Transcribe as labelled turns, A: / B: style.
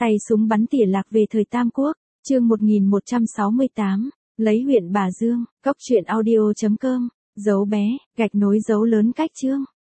A: Tay súng bắn tỉa lạc về thời Tam Quốc, chương 1168, lấy huyện Bà Dương, cốc truyện audio.com, dấu bé, gạch nối dấu lớn cách chương.